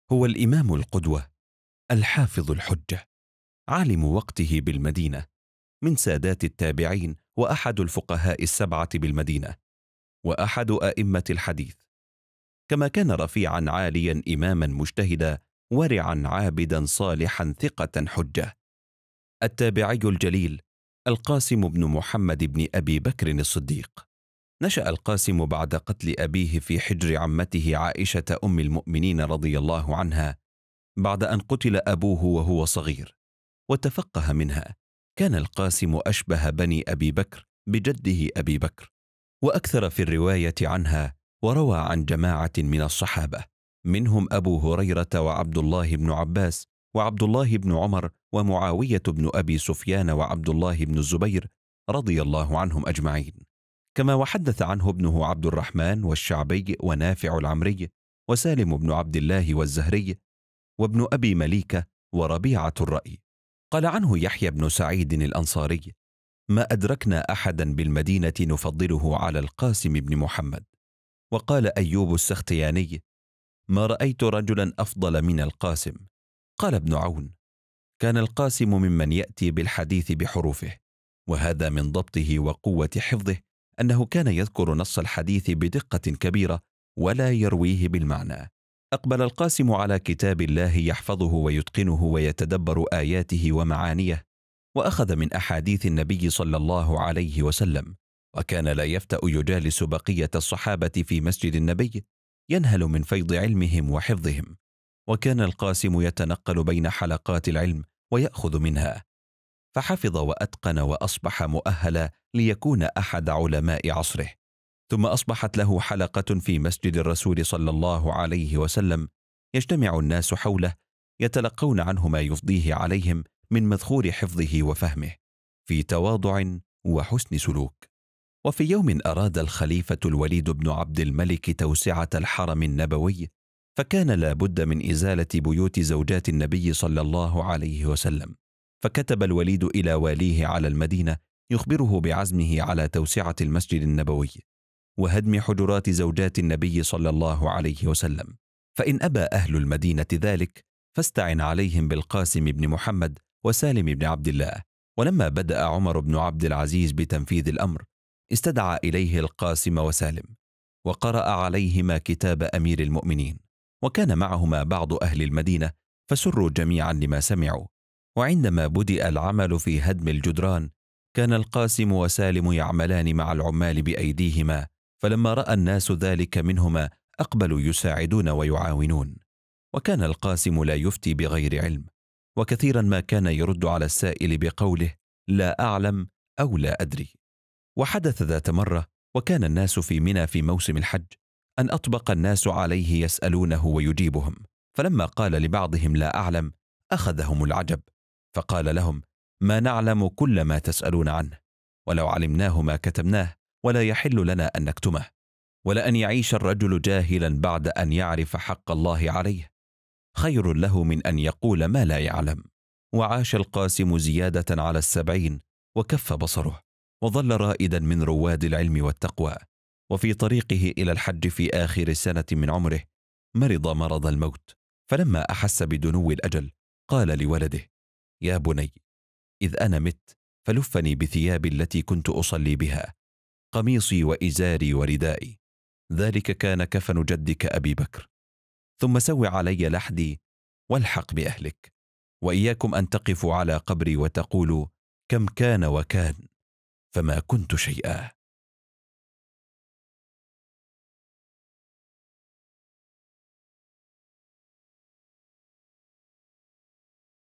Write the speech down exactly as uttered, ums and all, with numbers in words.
هو الإمام القدوة، الحافظ الحجة، عالم وقته بالمدينة، من سادات التابعين، وأحد الفقهاء السبعة بالمدينة، وأحد أئمة الحديث. كما كان رفيعا عاليا إماما مجتهدا ورعا عابدا صالحا ثقة حجة. التابعي الجليل القاسم بن محمد بن أبي بكر الصديق. نشأ القاسم بعد قتل أبيه في حجر عمته عائشة أم المؤمنين رضي الله عنها، بعد أن قتل أبوه وهو صغير، وتفقه منها. كان القاسم أشبه بني أبي بكر بجده أبي بكر، وأكثر في الرواية عنها، وروى عن جماعة من الصحابة، منهم أبو هريرة وعبد الله بن عباس وعبد الله بن عمر ومعاوية بن أبي سفيان وعبد الله بن الزبير رضي الله عنهم أجمعين. كما وحدث عنه ابنه عبد الرحمن والشعبي ونافع العمري وسالم بن عبد الله والزهري وابن أبي مليكة وربيعة الرأي. قال عنه يحيى بن سعيد الأنصاري: ما أدركنا أحدا بالمدينة نفضله على القاسم بن محمد. وقال أيوب السختياني: ما رأيت رجلا أفضل من القاسم. قال ابن عون: كان القاسم ممن يأتي بالحديث بحروفه، وهذا من ضبطه وقوة حفظه، أنه كان يذكر نص الحديث بدقة كبيرة ولا يرويه بالمعنى. أقبل القاسم على كتاب الله يحفظه ويتقنه ويتدبر آياته ومعانيه، وأخذ من أحاديث النبي صلى الله عليه وسلم، وكان لا يفتأ يجالس بقية الصحابة في مسجد النبي، ينهل من فيض علمهم وحفظهم. وكان القاسم يتنقل بين حلقات العلم ويأخذ منها، فحفظ وأتقن وأصبح مؤهلا ليكون أحد علماء عصره. ثم أصبحت له حلقة في مسجد الرسول صلى الله عليه وسلم، يجتمع الناس حوله يتلقون عنه ما يفضيه عليهم من مذخور حفظه وفهمه، في تواضع وحسن سلوك. وفي يوم أراد الخليفة الوليد بن عبد الملك توسعة الحرم النبوي، فكان لا بد من إزالة بيوت زوجات النبي صلى الله عليه وسلم، فكتب الوليد إلى واليه على المدينة يخبره بعزمه على توسعة المسجد النبوي وهدم حجرات زوجات النبي صلى الله عليه وسلم، فإن أبى أهل المدينة ذلك فاستعن عليهم بالقاسم بن محمد وسالم بن عبد الله. ولما بدأ عمر بن عبد العزيز بتنفيذ الأمر، استدعى إليه القاسم وسالم، وقرأ عليهما كتاب أمير المؤمنين، وكان معهما بعض أهل المدينة، فسروا جميعا لما سمعوا. وعندما بدأ العمل في هدم الجدران، كان القاسم وسالم يعملان مع العمال بأيديهما، فلما رأى الناس ذلك منهما أقبلوا يساعدون ويعاونون. وكان القاسم لا يفتي بغير علم، وكثيرا ما كان يرد على السائل بقوله: لا أعلم أو لا أدري. وحدث ذات مرة وكان الناس في منى في موسم الحج، أن أطبق الناس عليه يسألونه ويجيبهم، فلما قال لبعضهم لا أعلم أخذهم العجب، فقال لهم: ما نعلم كل ما تسألون عنه، ولو علمناه ما كتمناه، ولا يحل لنا أن نكتمه، ولأن يعيش الرجل جاهلا بعد أن يعرف حق الله عليه خير له من أن يقول ما لا يعلم. وعاش القاسم زيادة على السبعين، وكف بصره، وظل رائدا من رواد العلم والتقوى. وفي طريقه إلى الحج في آخر سنة من عمره مرض مرض الموت، فلما أحس بدنو الأجل قال لولده: يا بني، إذ أنا مت فلفني بثياب التي كنت أصلي بها، قميصي وإزاري وردائي، ذلك كان كفن جدك أبي بكر، ثم سو علي لحدي والحق بأهلك، وإياكم أن تقفوا على قبري وتقولوا كم كان وكان، فما كنت شيئا.